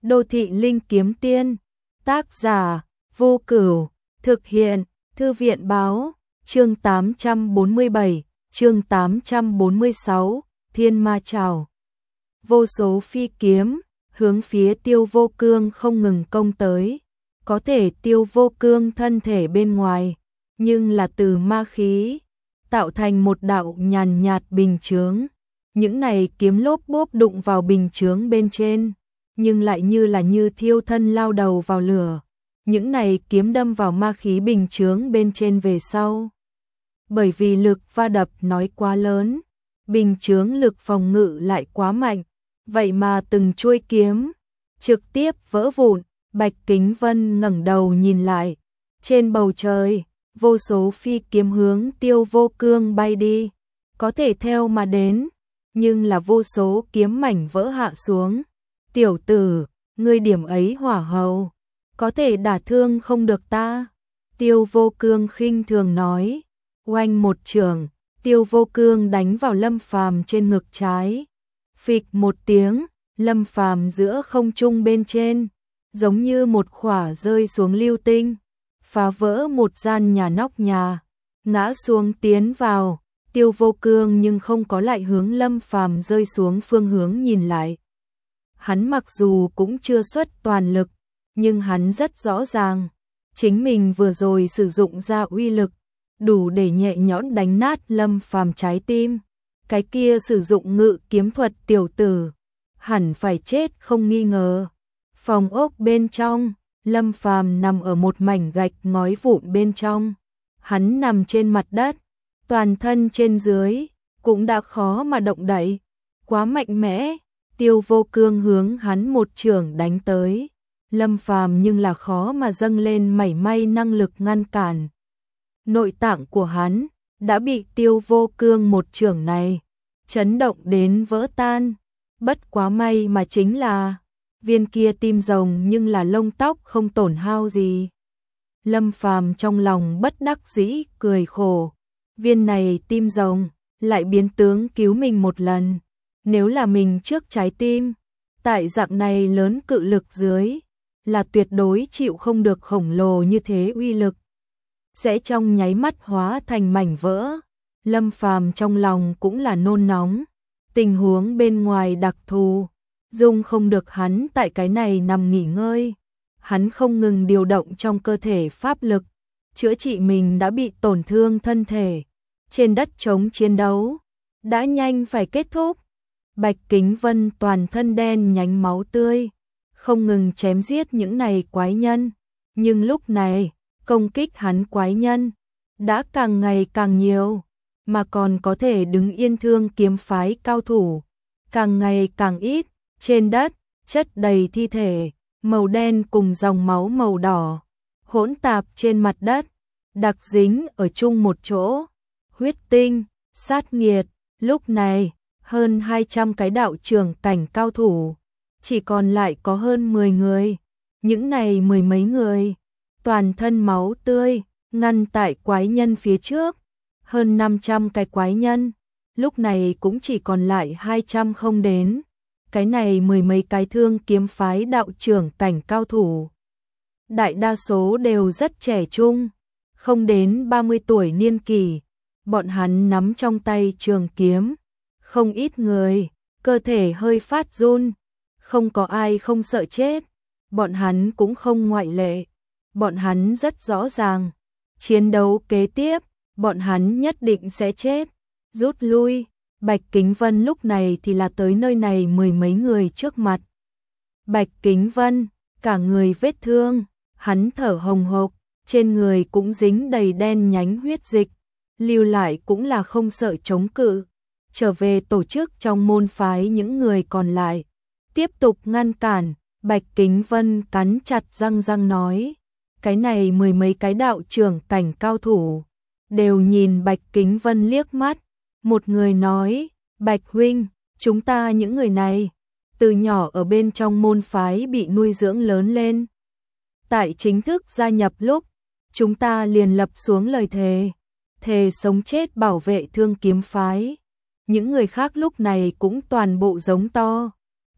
Đô thị linh kiếm tiên, tác giả, Vô Cửu, thực hiện, Thư viện báo, chương 847, chương 846, Thiên Ma Trảo. Vô số phi kiếm, hướng phía Tiêu Vô Cương không ngừng công tới, có thể Tiêu Vô Cương thân thể bên ngoài, nhưng là từ ma khí, tạo thành một đạo nhàn nhạt bình chướng. Những này kiếm lốp bốp đụng vào bình chướng bên trên, nhưng lại như thiêu thân lao đầu vào lửa. Những này kiếm đâm vào ma khí bình chướng bên trên về sau. Bởi vì lực va đập nói quá lớn, bình chướng lực phòng ngự lại quá mạnh, vậy mà từng chuôi kiếm trực tiếp vỡ vụn. Bạch Kính Vân ngẩng đầu nhìn lại, trên bầu trời, vô số phi kiếm hướng Tiêu Vô Cương bay đi, có thể theo mà đến, nhưng là vô số kiếm mảnh vỡ hạ xuống. Tiểu tử, ngươi điểm ấy hỏa hầu, có thể đả thương không được ta. Tiêu Vô Cương khinh thường nói, oanh một chưởng, Tiêu Vô Cương đánh vào Lâm Phàm trên ngực trái. Phịch một tiếng, Lâm Phàm giữa không trung bên trên, giống như một khỏa rơi xuống lưu tinh, phá vỡ một gian nhà nóc nhà, ngã xuống tiến vào. Tiêu Vô Cương nhưng không có lại hướng Lâm Phàm rơi xuống phương hướng nhìn lại. Hắn mặc dù cũng chưa xuất toàn lực, nhưng hắn rất rõ ràng, chính mình vừa rồi sử dụng ra uy lực, đủ để nhẹ nhõm đánh nát Lâm Phàm trái tim. Cái kia sử dụng ngự kiếm thuật tiểu tử, hẳn phải chết không nghi ngờ. Phòng ốc bên trong, Lâm Phàm nằm ở một mảnh gạch ngói vụn bên trong. Hắn nằm trên mặt đất, toàn thân trên dưới cũng đã khó mà động đậy, quá mạnh mẽ. Tiêu Vô Cương hướng hắn một chưởng đánh tới, Lâm Phàm nhưng là khó mà dâng lên mảy may năng lực ngăn cản. Nội tạng của hắn đã bị Tiêu Vô Cương một chưởng này chấn động đến vỡ tan. Bất quá may mà chính là viên kia tim rồng nhưng là lông tóc không tổn hao gì. Lâm Phàm trong lòng bất đắc dĩ cười khổ, viên này tim rồng lại biến tướng cứu mình một lần. Nếu là mình trước trái tim, tại dạng này lớn cự lực dưới, là tuyệt đối chịu không được khổng lồ như thế uy lực, sẽ trong nháy mắt hóa thành mảnh vỡ. Lâm Phàm trong lòng cũng là nôn nóng, tình huống bên ngoài đặc thù, dung không được hắn tại cái này nằm nghỉ ngơi. Hắn không ngừng điều động trong cơ thể pháp lực, chữa trị mình đã bị tổn thương thân thể. Trên đất chống chiến đấu đã nhanh phải kết thúc. Bạch Kính Vân toàn thân đen nhánh máu tươi, không ngừng chém giết những này quái nhân, nhưng lúc này, công kích hắn quái nhân đã càng ngày càng nhiều, mà còn có thể đứng yên thương kiếm phái cao thủ càng ngày càng ít. Trên đất chất đầy thi thể màu đen cùng dòng máu màu đỏ hỗn tạp trên mặt đất, đặc dính ở chung một chỗ. Huyết tinh, sát nghiệt. Lúc này, hơn 200 cái đạo trưởng cảnh cao thủ, chỉ còn lại có hơn 10 người. Những này mười mấy người, toàn thân máu tươi, ngăn tại quái nhân phía trước. Hơn 500 cái quái nhân, lúc này cũng chỉ còn lại 200 không đến. Cái này mười mấy cái thương kiếm phái đạo trưởng cảnh cao thủ, đại đa số đều rất trẻ trung, không đến 30 tuổi niên kỷ. Bọn hắn nắm trong tay trường kiếm, không ít người cơ thể hơi phát run, không có ai không sợ chết, bọn hắn cũng không ngoại lệ. Bọn hắn rất rõ ràng, chiến đấu kế tiếp, bọn hắn nhất định sẽ chết. Rút lui. Bạch Kính Vân lúc này thì là tới nơi này mười mấy người trước mặt. Bạch Kính Vân, cả người vết thương, hắn thở hồng hộc, trên người cũng dính đầy đen nhánh huyết dịch, lưu lại cũng là không sợ chống cự. Trở về tổ chức trong môn phái những người còn lại, tiếp tục ngăn cản. Bạch Kính Vân cắn chặt răng nói, cái này mười mấy cái đạo trưởng cảnh cao thủ đều nhìn Bạch Kính Vân liếc mắt. Một người nói, Bạch huynh, chúng ta những người này, từ nhỏ ở bên trong môn phái bị nuôi dưỡng lớn lên. Tại chính thức gia nhập lúc, chúng ta liền lập xuống lời thề, thề sống chết bảo vệ thương kiếm phái. Những người khác lúc này cũng toàn bộ giống to,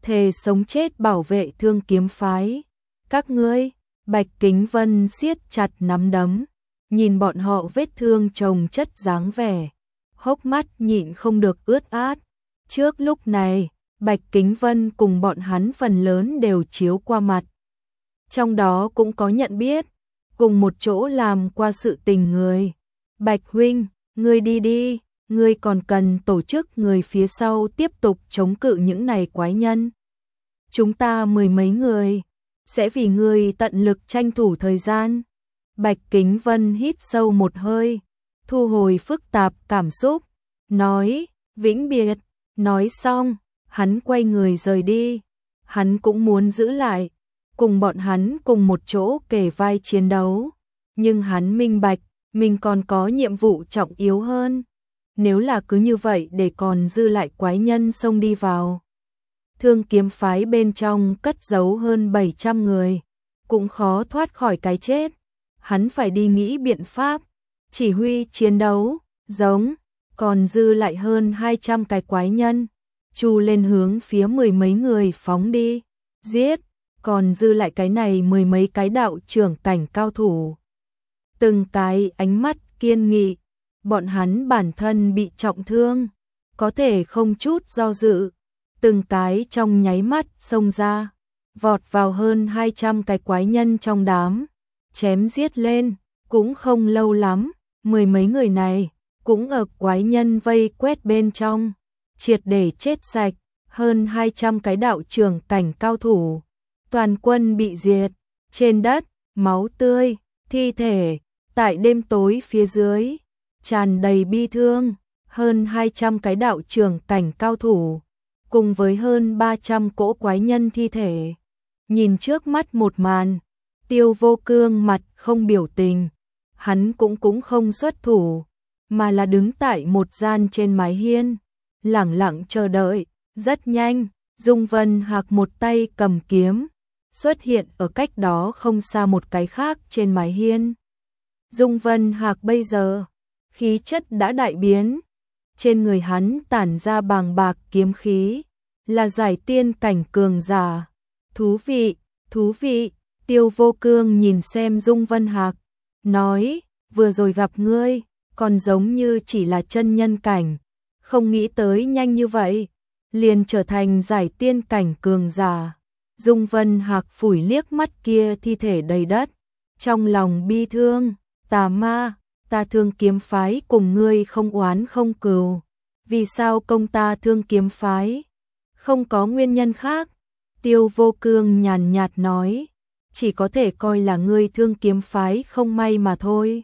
thề sống chết bảo vệ Thương Kiếm phái. Các ngươi, Bạch Kính Vân siết chặt nắm đấm, nhìn bọn họ vết thương chồng chất dáng vẻ, hốc mắt nhịn không được ướt át. Trước lúc này, Bạch Kính Vân cùng bọn hắn phần lớn đều chiếu qua mặt. Trong đó cũng có nhận biết, cùng một chỗ làm qua sự tình người. Bạch huynh, ngươi đi đi, ngươi còn cần tổ chức người phía sau tiếp tục chống cự những này quái nhân. Chúng ta 10 mấy người, sẽ vì ngươi tận lực tranh thủ thời gian. Bạch Kính Vân hít sâu một hơi, thu hồi phức tạp cảm xúc, nói, vĩnh biệt. Nói xong, hắn quay người rời đi. Hắn cũng muốn giữ lại, cùng bọn hắn cùng một chỗ kề vai chiến đấu. Nhưng hắn minh bạch, mình còn có nhiệm vụ trọng yếu hơn. Nếu là cứ như vậy để còn dư lại quái nhân xông đi vào. Thương Kiếm phái bên trong cất giấu hơn 700 người, cũng khó thoát khỏi cái chết. Hắn phải đi nghĩ biện pháp, chỉ huy chiến đấu, giống, còn dư lại hơn 200 cái quái nhân. Chu lên hướng phía 10 mấy người phóng đi, giết, còn dư lại cái này 10 mấy cái đạo trưởng cảnh cao thủ. Từng cái ánh mắt kiên nghị, bọn hắn bản thân bị trọng thương, có thể không chút do dự, từng cái trong nháy mắt xông ra, vọt vào hơn 200 cái quái nhân trong đám, chém giết lên, cũng không lâu lắm, 10 mấy người này cũng ở quái nhân vây quét bên trong, triệt để chết sạch, hơn 200 cái đạo trưởng cảnh cao thủ, toàn quân bị diệt, trên đất, máu tươi, thi thể, tại đêm tối phía dưới, tràn đầy bi thương, hơn 200 cái đạo trưởng cảnh cao thủ, cùng với hơn 300 cỗ quái nhân thi thể. Nhìn trước mắt một màn, Tiêu Vô Cương mặt không biểu tình, hắn cũng không xuất thủ, mà là đứng tại một gian trên mái hiên, lẳng lặng chờ đợi. Rất nhanh, Dung Vân Hạc một tay cầm kiếm, xuất hiện ở cách đó không xa một cái khác trên mái hiên. Dung Vân Hạc bây giờ, khí chất đã đại biến, trên người hắn tản ra bàng bạc kiếm khí, là giải tiên cảnh cường giả. Thú vị, thú vị, Tiêu Vô Cương nhìn xem Dung Vân Hạc, nói, vừa rồi gặp ngươi, còn giống như chỉ là chân nhân cảnh, không nghĩ tới nhanh như vậy, liền trở thành giải tiên cảnh cường giả. Dung Vân Hạc phủi liếc mắt kia thi thể đầy đất, trong lòng bi thương, tà ma, ta Thương Kiếm phái cùng ngươi không oán không cừu, vì sao công ta Thương Kiếm phái? Không có nguyên nhân khác. Tiêu Vô Cương nhàn nhạt nói, chỉ có thể coi là ngươi Thương Kiếm phái không may mà thôi.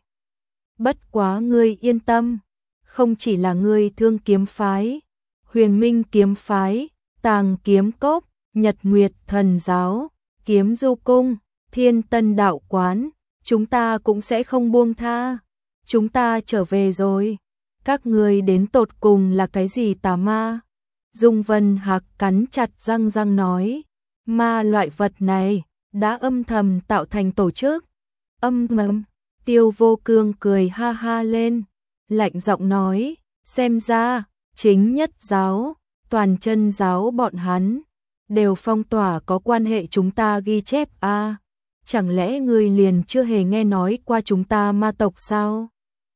Bất quá ngươi yên tâm, không chỉ là ngươi Thương Kiếm phái, Huyền Minh Kiếm phái, Tàng Kiếm Cốc, Nhật Nguyệt Thần giáo, Kiếm Du cung, Thiên Tân đạo quán, chúng ta cũng sẽ không buông tha. Chúng ta trở về rồi. Các ngươi đến tột cùng là cái gì tà ma? Dung Vân Hạc cắn chặt răng nói, ma loại vật này đã âm thầm tạo thành tổ chức. Âm thầm. Tiêu Vô Cương cười ha ha lên, lạnh giọng nói, xem ra chính nhất giáo, toàn chân giáo bọn hắn đều phong tỏa có quan hệ chúng ta ghi chép a. Chẳng lẽ ngươi liền chưa hề nghe nói qua chúng ta ma tộc sao?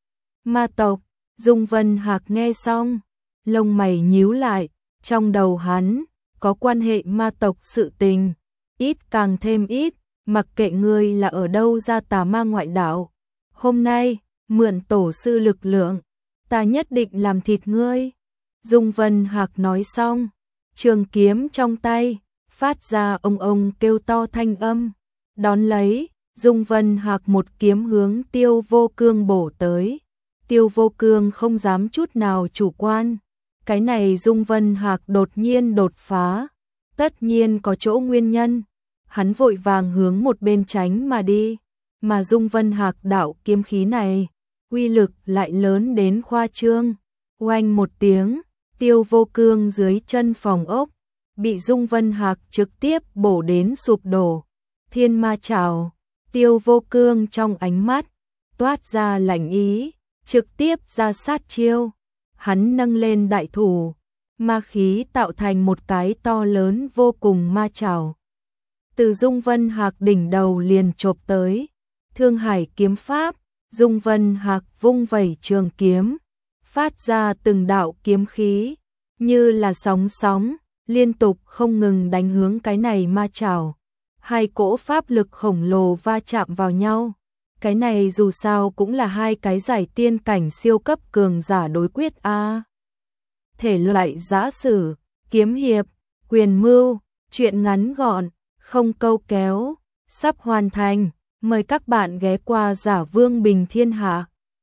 Ma tộc? Dung Vân Hạc nghe xong, lông mày nhíu lại, trong đầu hắn có quan hệ ma tộc sự tình, ít càng thêm ít, mặc kệ ngươi là ở đâu ra tà ma ngoại đạo. Hôm nay, mượn tổ sư lực lượng, ta nhất định làm thịt ngươi. Dung Vân Hạc nói xong, trường kiếm trong tay, phát ra ông kêu to thanh âm. Đón lấy, Dung Vân Hạc một kiếm hướng Tiêu Vô Cương bổ tới. Tiêu Vô Cương không dám chút nào chủ quan. Cái này Dung Vân Hạc đột nhiên đột phá, tất nhiên có chỗ nguyên nhân. Hắn vội vàng hướng một bên tránh mà đi. Mà Dung Vân Hạc đạo kiếm khí này, uy lực lại lớn đến khoa trương. Oanh một tiếng, Tiêu Vô Cương dưới chân phòng ốc, bị Dung Vân Hạc trực tiếp bổ đến sụp đổ. Thiên ma trảo, Tiêu Vô Cương trong ánh mắt toát ra lạnh ý, trực tiếp ra sát chiêu. Hắn nâng lên đại thủ, ma khí tạo thành một cái to lớn vô cùng ma chảo. Từ Dung Vân Hạc đỉnh đầu liền chộp tới. Thương Hải kiếm pháp, Dung Vân Hạc vung vẩy trường kiếm, phát ra từng đạo kiếm khí, như là sóng sóng, liên tục không ngừng đánh hướng cái này ma chảo. Hai cỗ pháp lực khổng lồ va chạm vào nhau. Cái này dù sao cũng là hai cái giải tiên cảnh siêu cấp cường giả đối quyết a. Thể loại giã sử, kiếm hiệp, quyền mưu, truyện ngắn gọn, không câu kéo, sắp hoàn thành. Mời các bạn ghé qua Giả Vương Bình Thiên Hạ.